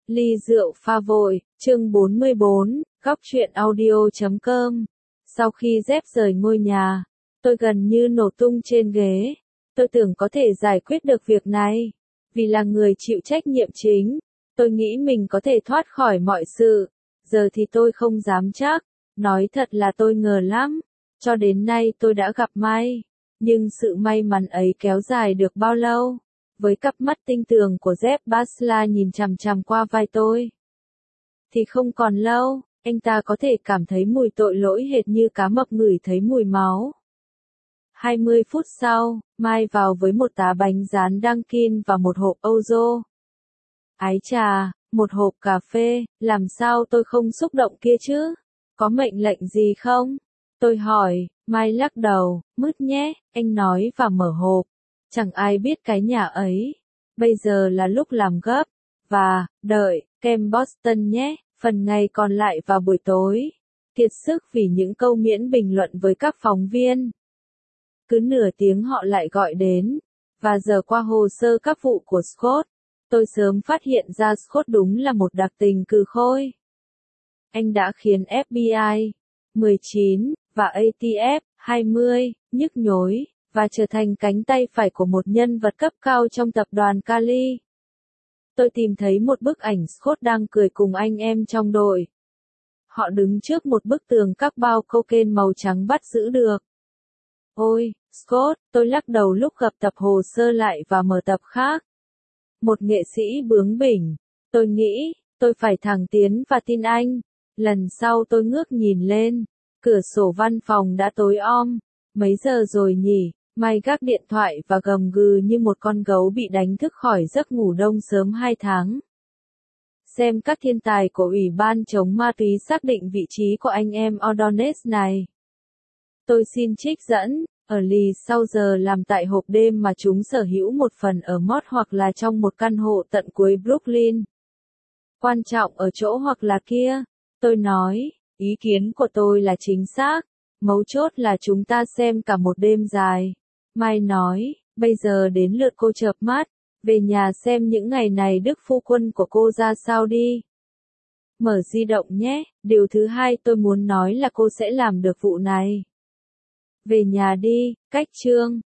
Ly rượu pha vội, chương 44, góc truyện audio.com. Sau khi dép rời ngôi nhà, tôi gần như nổ tung trên ghế. Tôi tưởng có thể giải quyết được việc này. Vì là người chịu trách nhiệm chính, tôi nghĩ mình có thể thoát khỏi mọi sự. Giờ thì tôi không dám chắc. Nói thật là tôi ngờ lắm. Cho đến nay tôi đã gặp may. Nhưng sự may mắn ấy kéo dài được bao lâu? Với cặp mắt tinh tường của Jeff Basla nhìn chằm chằm qua vai tôi, thì không còn lâu, anh ta có thể cảm thấy mùi tội lỗi hệt như cá mập ngửi thấy mùi máu. 20 phút sau, Mai vào với một tá bánh rán Dunkin và một hộp Ozo. Ái chà, một hộp cà phê, làm sao tôi không xúc động kia chứ? Có mệnh lệnh gì không? Tôi hỏi, Mai lắc đầu, mứt nhé, anh nói và mở hộp. Chẳng ai biết cái nhà ấy. Bây giờ là lúc làm gấp. Và, đợi, kem Boston nhé, phần ngày còn lại vào buổi tối. Kiệt sức vì những câu miễn bình luận với các phóng viên. Cứ nửa tiếng họ lại gọi đến. Và giờ qua hồ sơ các vụ của Scott, tôi sớm phát hiện ra Scott đúng là một đặc tình cừ khôi. Anh đã khiến FBI 19 và ATF 20 nhức nhối, và trở thành cánh tay phải của một nhân vật cấp cao trong tập đoàn Cali. Tôi tìm thấy một bức ảnh Scott đang cười cùng anh em trong đội. Họ đứng trước một bức tường các bao cocaine màu trắng bắt giữ được. Ôi, Scott, tôi lắc đầu lúc gặp tập hồ sơ lại và mở tập khác. Một nghệ sĩ bướng bỉnh. Tôi nghĩ, tôi phải thẳng tiến và tin anh. Lần sau tôi ngước nhìn lên. Cửa sổ văn phòng đã tối om. Mấy giờ rồi nhỉ? Mai gác điện thoại và gầm gừ như một con gấu bị đánh thức khỏi giấc ngủ đông sớm 2 tháng. Xem các thiên tài của Ủy ban chống ma túy xác định vị trí của anh em Ordonez này. Tôi xin trích dẫn, ở lì sau giờ làm tại hộp đêm mà chúng sở hữu một phần ở Mott hoặc là trong một căn hộ tận cuối Brooklyn. Quan trọng ở chỗ hoặc là kia, tôi nói, ý kiến của tôi là chính xác. Mấu chốt là chúng ta xem cả một đêm dài. Mai nói, bây giờ đến lượt cô chợp mắt, về nhà xem những ngày này đức phu quân của cô ra sao đi. Mở di động nhé, điều thứ hai tôi muốn nói là cô sẽ làm được vụ này. Về nhà đi, cách chương.